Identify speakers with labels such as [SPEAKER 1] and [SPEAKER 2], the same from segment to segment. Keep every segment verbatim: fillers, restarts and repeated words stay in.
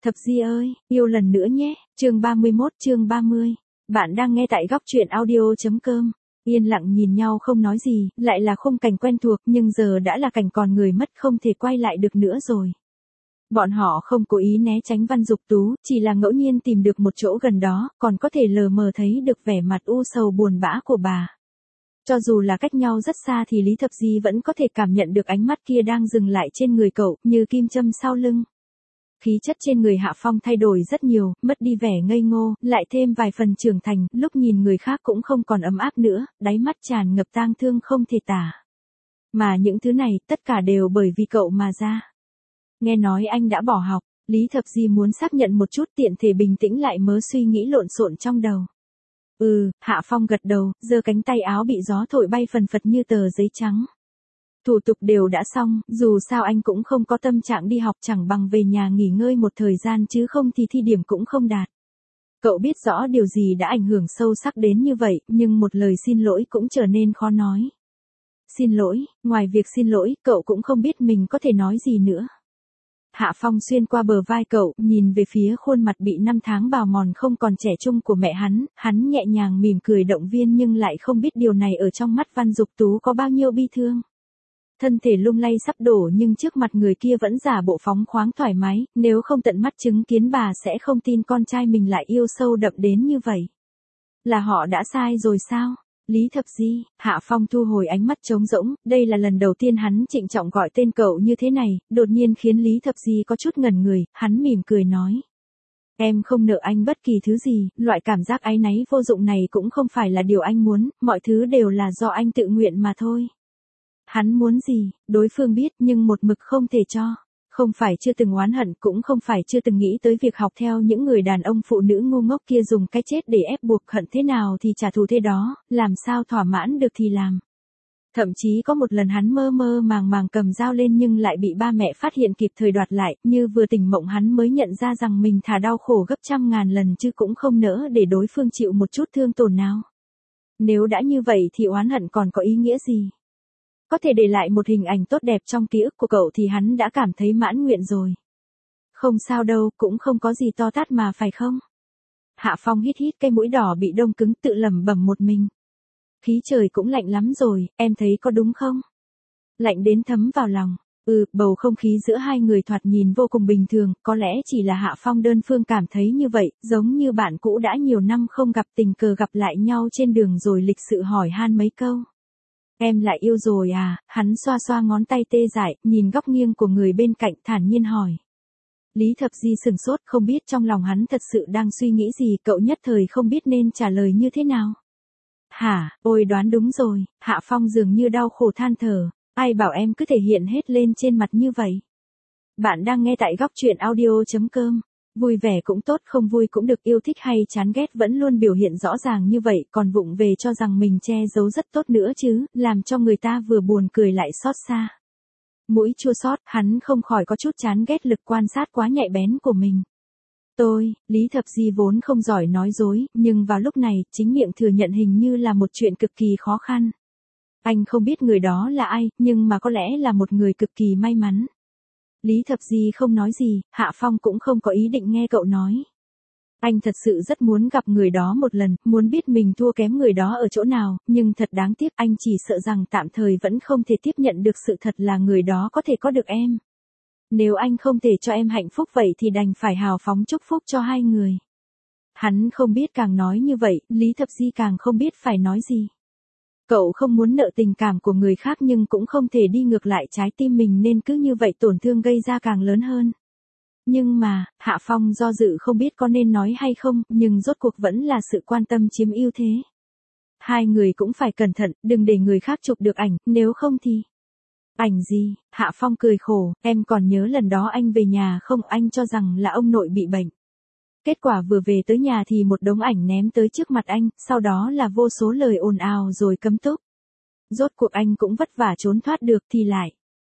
[SPEAKER 1] Thập Di ơi, yêu lần nữa nhé, chương ba mươi mốt chương ba mươi. Bạn đang nghe tại góc truyện audio.com. Yên lặng nhìn nhau không nói gì, lại là khung cảnh quen thuộc nhưng giờ đã là cảnh còn người mất không thể quay lại được nữa rồi. Bọn họ không cố ý né tránh Văn Dục Tú, chỉ là ngẫu nhiên tìm được một chỗ gần đó, còn có thể lờ mờ thấy được vẻ mặt u sầu buồn bã của bà. Cho dù là cách nhau rất xa thì Lý Thập Di vẫn có thể cảm nhận được ánh mắt kia đang dừng lại trên người cậu, như kim châm sau lưng. Khí chất trên người Hạ Phong thay đổi rất nhiều, mất đi vẻ ngây ngô, lại thêm vài phần trưởng thành, lúc nhìn người khác cũng không còn ấm áp nữa, đáy mắt tràn ngập tang thương không thể tả. Mà những thứ này, tất cả đều bởi vì cậu mà ra. Nghe nói anh đã bỏ học, Lý Thập Di muốn xác nhận một chút tiện thể bình tĩnh lại mớ suy nghĩ lộn xộn trong đầu. Ừ, Hạ Phong gật đầu, giơ cánh tay áo bị gió thổi bay phần phật như tờ giấy trắng. Thủ tục đều đã xong, dù sao anh cũng không có tâm trạng đi học, chẳng bằng về nhà nghỉ ngơi một thời gian chứ không thì thi điểm cũng không đạt. Cậu biết rõ điều gì đã ảnh hưởng sâu sắc đến như vậy, nhưng một lời xin lỗi cũng trở nên khó nói. Xin lỗi, ngoài việc xin lỗi, cậu cũng không biết mình có thể nói gì nữa. Hạ Phong xuyên qua bờ vai cậu, nhìn về phía khuôn mặt bị năm tháng bào mòn không còn trẻ trung của mẹ hắn, hắn nhẹ nhàng mỉm cười động viên nhưng lại không biết điều này ở trong mắt Văn Dục Tú có bao nhiêu bi thương. Thân thể lung lay sắp đổ nhưng trước mặt người kia vẫn giả bộ phóng khoáng thoải mái, nếu không tận mắt chứng kiến bà sẽ không tin con trai mình lại yêu sâu đậm đến như vậy. Là họ đã sai rồi sao? Lý Thập Di, Hạ Phong thu hồi ánh mắt trống rỗng, đây là lần đầu tiên hắn trịnh trọng gọi tên cậu như thế này, đột nhiên khiến Lý Thập Di có chút ngẩn người, hắn mỉm cười nói. Em không nợ anh bất kỳ thứ gì, loại cảm giác áy náy vô dụng này cũng không phải là điều anh muốn, mọi thứ đều là do anh tự nguyện mà thôi. Hắn muốn gì, đối phương biết nhưng một mực không thể cho. Không phải chưa từng oán hận, cũng không phải chưa từng nghĩ tới việc học theo những người đàn ông phụ nữ ngu ngốc kia dùng cái chết để ép buộc, hận thế nào thì trả thù thế đó, làm sao thỏa mãn được thì làm. Thậm chí có một lần hắn mơ mơ màng màng cầm dao lên nhưng lại bị ba mẹ phát hiện kịp thời đoạt lại, như vừa tỉnh mộng hắn mới nhận ra rằng mình thà đau khổ gấp trăm ngàn lần chứ cũng không nỡ để đối phương chịu một chút thương tổn nào. Nếu đã như vậy thì oán hận còn có ý nghĩa gì? Có thể để lại một hình ảnh tốt đẹp trong ký ức của cậu thì hắn đã cảm thấy mãn nguyện rồi. Không sao đâu, cũng không có gì to tát mà phải không? Hạ Phong hít hít cái mũi đỏ bị đông cứng tự lẩm bẩm một mình. Khí trời cũng lạnh lắm rồi, em thấy có đúng không? Lạnh đến thấm vào lòng. Ừ, bầu không khí giữa hai người thoạt nhìn vô cùng bình thường, có lẽ chỉ là Hạ Phong đơn phương cảm thấy như vậy, giống như bạn cũ đã nhiều năm không gặp tình cờ gặp lại nhau trên đường rồi lịch sự hỏi han mấy câu. Em lại yêu rồi à? Hắn xoa xoa ngón tay tê dại, nhìn góc nghiêng của người bên cạnh thản nhiên hỏi. Lý Thập Di sừng sốt, không biết trong lòng hắn thật sự đang suy nghĩ gì, cậu nhất thời không biết nên trả lời như thế nào. Hả, ôi đoán đúng rồi, Hạ Phong dường như đau khổ than thở, ai bảo em cứ thể hiện hết lên trên mặt như vậy. Bạn đang nghe tại góc truyện audio.com. Vui vẻ cũng tốt, không vui cũng được, yêu thích hay chán ghét vẫn luôn biểu hiện rõ ràng như vậy, còn vụng về cho rằng mình che giấu rất tốt nữa chứ, làm cho người ta vừa buồn cười lại xót xa. Mũi chua xót, hắn không khỏi có chút chán ghét lực quan sát quá nhạy bén của mình. Tôi, Lý Thập Di vốn không giỏi nói dối, nhưng vào lúc này, chính miệng thừa nhận hình như là một chuyện cực kỳ khó khăn. Anh không biết người đó là ai, nhưng mà có lẽ là một người cực kỳ may mắn. Lý Thập Di không nói gì, Hạ Phong cũng không có ý định nghe cậu nói. Anh thật sự rất muốn gặp người đó một lần, muốn biết mình thua kém người đó ở chỗ nào, nhưng thật đáng tiếc anh chỉ sợ rằng tạm thời vẫn không thể tiếp nhận được sự thật là người đó có thể có được em. Nếu anh không thể cho em hạnh phúc vậy thì đành phải hào phóng chúc phúc cho hai người. Hắn không biết càng nói như vậy, Lý Thập Di càng không biết phải nói gì. Cậu không muốn nợ tình cảm của người khác nhưng cũng không thể đi ngược lại trái tim mình nên cứ như vậy tổn thương gây ra càng lớn hơn. Nhưng mà, Hạ Phong do dự không biết có nên nói hay không, nhưng rốt cuộc vẫn là sự quan tâm chiếm ưu thế. Hai người cũng phải cẩn thận, đừng để người khác chụp được ảnh, nếu không thì... Ảnh gì? Hạ Phong cười khổ, em còn nhớ lần đó anh về nhà không, anh cho rằng là ông nội bị bệnh. Kết quả vừa về tới nhà thì một đống ảnh ném tới trước mặt anh, sau đó là vô số lời ồn ào rồi cấm túc. Rốt cuộc anh cũng vất vả trốn thoát được thì lại.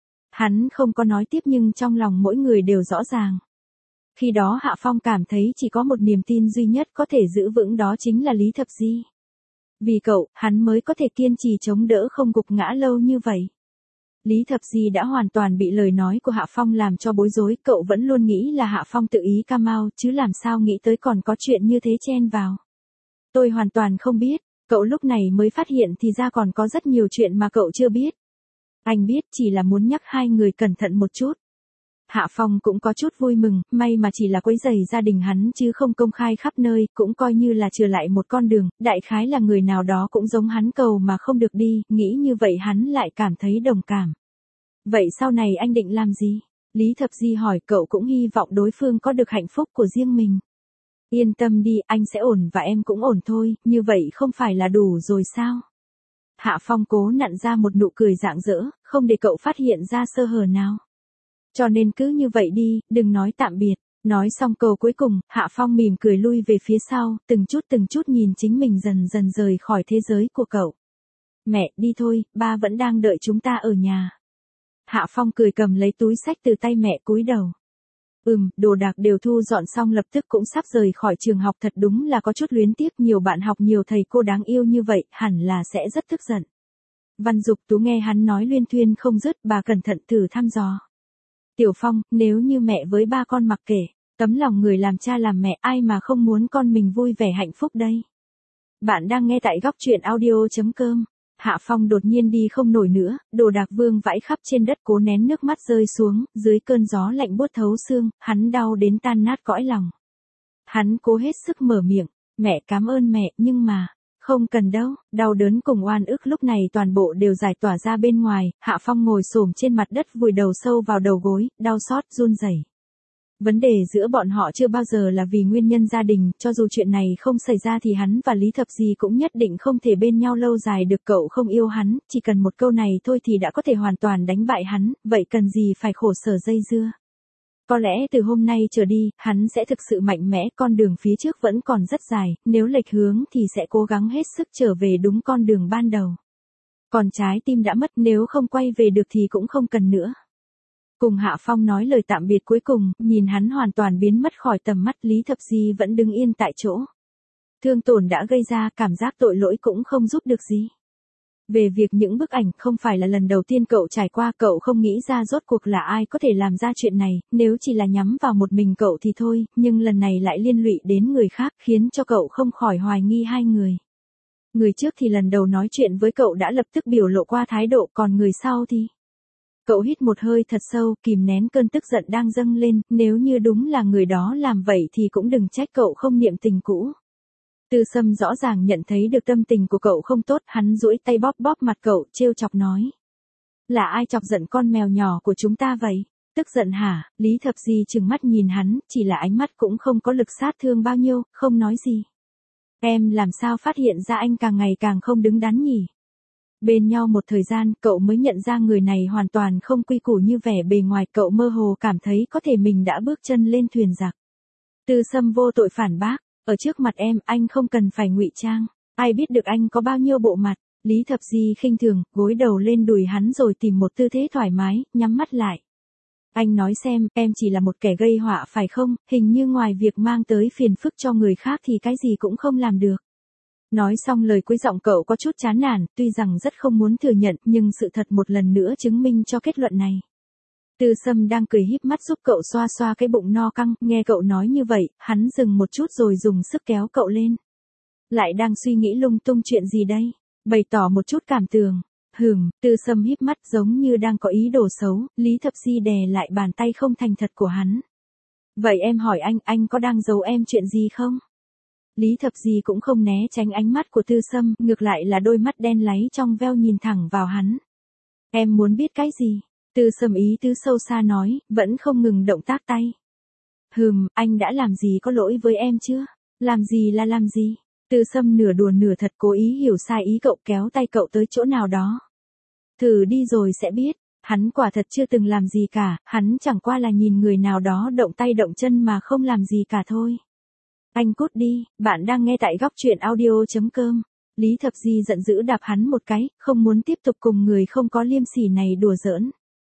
[SPEAKER 1] Hắn không có nói tiếp nhưng trong lòng mỗi người đều rõ ràng. Khi đó Hạ Phong cảm thấy chỉ có một niềm tin duy nhất có thể giữ vững, đó chính là Lý Thập Di. Vì cậu, hắn mới có thể kiên trì chống đỡ không gục ngã lâu như vậy. Lý Thập Di đã hoàn toàn bị lời nói của Hạ Phong làm cho bối rối, cậu vẫn luôn nghĩ là Hạ Phong tự ý ca mau, chứ làm sao nghĩ tới còn có chuyện như thế chen vào. Tôi hoàn toàn không biết, cậu lúc này mới phát hiện thì ra còn có rất nhiều chuyện mà cậu chưa biết. Anh biết, chỉ là muốn nhắc hai người cẩn thận một chút. Hạ Phong cũng có chút vui mừng, may mà chỉ là quấy rầy gia đình hắn chứ không công khai khắp nơi, cũng coi như là chừa lại một con đường, đại khái là người nào đó cũng giống hắn cầu mà không được đi, nghĩ như vậy hắn lại cảm thấy đồng cảm. Vậy sau này anh định làm gì? Lý Thập Di hỏi, cậu cũng hy vọng đối phương có được hạnh phúc của riêng mình. Yên tâm đi, anh sẽ ổn và em cũng ổn thôi, như vậy không phải là đủ rồi sao? Hạ Phong cố nặn ra một nụ cười rạng rỡ, không để cậu phát hiện ra sơ hở nào. Cho nên cứ như vậy đi, đừng nói tạm biệt. Nói xong câu cuối cùng, Hạ Phong mỉm cười lui về phía sau, từng chút từng chút nhìn chính mình dần dần rời khỏi thế giới của cậu. Mẹ, đi thôi, ba vẫn đang đợi chúng ta ở nhà. Hạ Phong cười cầm lấy túi xách từ tay mẹ cúi đầu. Ừm, đồ đạc đều thu dọn xong lập tức cũng sắp rời khỏi trường học, thật đúng là có chút luyến tiếc, nhiều bạn học nhiều thầy cô đáng yêu như vậy, hẳn là sẽ rất tức giận. Văn Dục Tú nghe hắn nói luyên thuyên không dứt, bà cẩn thận thử thăm dò. Tiểu Phong, nếu như mẹ với ba con mặc kệ, tấm lòng người làm cha làm mẹ, ai mà không muốn con mình vui vẻ hạnh phúc đây. Bạn đang nghe tại góc truyện audio chấm com. Hạ Phong đột nhiên đi không nổi nữa, đồ đạc vương vãi khắp trên đất, cố nén nước mắt rơi xuống, dưới cơn gió lạnh buốt thấu xương, hắn đau đến tan nát cõi lòng. Hắn cố hết sức mở miệng, mẹ cảm ơn mẹ, nhưng mà, không cần đâu, đau đớn cùng oan ức lúc này toàn bộ đều giải tỏa ra bên ngoài, Hạ Phong ngồi xổm trên mặt đất vùi đầu sâu vào đầu gối, đau xót run rẩy. Vấn đề giữa bọn họ chưa bao giờ là vì nguyên nhân gia đình, cho dù chuyện này không xảy ra thì hắn và Lý Thập Di cũng nhất định không thể bên nhau lâu dài được, cậu không yêu hắn, chỉ cần một câu này thôi thì đã có thể hoàn toàn đánh bại hắn, vậy cần gì phải khổ sở dây dưa. Có lẽ từ hôm nay trở đi, hắn sẽ thực sự mạnh mẽ, con đường phía trước vẫn còn rất dài, nếu lệch hướng thì sẽ cố gắng hết sức trở về đúng con đường ban đầu. Còn trái tim đã mất, nếu không quay về được thì cũng không cần nữa. Cùng Hạ Phong nói lời tạm biệt cuối cùng, nhìn hắn hoàn toàn biến mất khỏi tầm mắt, Lý Thập Di vẫn đứng yên tại chỗ. Thương tổn đã gây ra, cảm giác tội lỗi cũng không giúp được gì. Về việc những bức ảnh không phải là lần đầu tiên cậu trải qua, cậu không nghĩ ra rốt cuộc là ai có thể làm ra chuyện này, nếu chỉ là nhắm vào một mình cậu thì thôi, nhưng lần này lại liên lụy đến người khác, khiến cho cậu không khỏi hoài nghi hai người. Người trước thì lần đầu nói chuyện với cậu đã lập tức biểu lộ qua thái độ, còn người sau thì... Cậu hít một hơi thật sâu, kìm nén cơn tức giận đang dâng lên, nếu như đúng là người đó làm vậy thì cũng đừng trách cậu không niệm tình cũ. Tư Sâm rõ ràng nhận thấy được tâm tình của cậu không tốt, hắn duỗi tay bóp bóp mặt cậu, trêu chọc nói. Là ai chọc giận con mèo nhỏ của chúng ta vậy? Tức giận hả? Lý Thập Di trừng mắt nhìn hắn, chỉ là ánh mắt cũng không có lực sát thương bao nhiêu, không nói gì. Em làm sao phát hiện ra anh càng ngày càng không đứng đắn nhỉ? Bên nhau một thời gian, cậu mới nhận ra người này hoàn toàn không quy củ như vẻ bề ngoài, cậu mơ hồ cảm thấy có thể mình đã bước chân lên thuyền giặc. Tư Sâm vô tội phản bác, ở trước mặt em, anh không cần phải ngụy trang, ai biết được anh có bao nhiêu bộ mặt. Lý Thập Di khinh thường, gối đầu lên đùi hắn rồi tìm một tư thế thoải mái, nhắm mắt lại. Anh nói xem, em chỉ là một kẻ gây họa phải không, hình như ngoài việc mang tới phiền phức cho người khác thì cái gì cũng không làm được. Nói xong lời cuối giọng cậu có chút chán nản, tuy rằng rất không muốn thừa nhận, nhưng sự thật một lần nữa chứng minh cho kết luận này. Tư Sâm đang cười híp mắt giúp cậu xoa xoa cái bụng no căng, nghe cậu nói như vậy, hắn dừng một chút rồi dùng sức kéo cậu lên. Lại đang suy nghĩ lung tung chuyện gì đây? Bày tỏ một chút cảm tường. Hừm, Tư Sâm híp mắt giống như đang có ý đồ xấu, Lý Thập Di đè lại bàn tay không thành thật của hắn. Vậy em hỏi anh, anh có đang giấu em chuyện gì không? Lý Thập Di cũng không né tránh ánh mắt của Tư Sâm, ngược lại là đôi mắt đen láy trong veo nhìn thẳng vào hắn. Em muốn biết cái gì? Tư Sâm ý tứ sâu xa nói, vẫn không ngừng động tác tay. Hừm, anh đã làm gì có lỗi với em chưa? Làm gì là làm gì? Tư Sâm nửa đùa nửa thật cố ý hiểu sai ý cậu, kéo tay cậu tới chỗ nào đó. Thử đi rồi sẽ biết, hắn quả thật chưa từng làm gì cả, hắn chẳng qua là nhìn người nào đó động tay động chân mà không làm gì cả thôi. Anh cút đi, bạn đang nghe tại góc truyện audio chấm com. Lý Thập Di giận dữ đạp hắn một cái, không muốn tiếp tục cùng người không có liêm sỉ này đùa giỡn.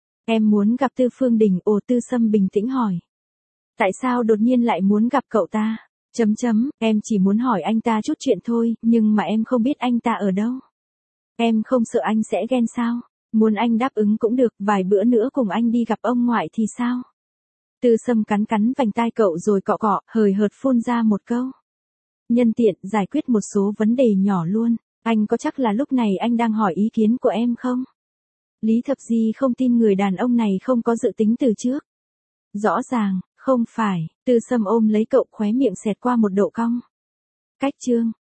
[SPEAKER 1] Em muốn gặp Tư Phương Đình, ồ. Tư Sâm bình tĩnh hỏi. Tại sao đột nhiên lại muốn gặp cậu ta? Chấm chấm, em chỉ muốn hỏi anh ta chút chuyện thôi, nhưng mà em không biết anh ta ở đâu. Em không sợ anh sẽ ghen sao? Muốn anh đáp ứng cũng được, vài bữa nữa cùng anh đi gặp ông ngoại thì sao? Tư Sâm cắn cắn vành tai cậu rồi cọ cọ, hời hợt phun ra một câu. Nhân tiện, giải quyết một số vấn đề nhỏ luôn. Anh có chắc là lúc này anh đang hỏi ý kiến của em không? Lý Thập Di không tin người đàn ông này không có dự tính từ trước. Rõ ràng, không phải. Tư Sâm ôm lấy cậu, khóe miệng xẹt qua một độ cong. Cách chương.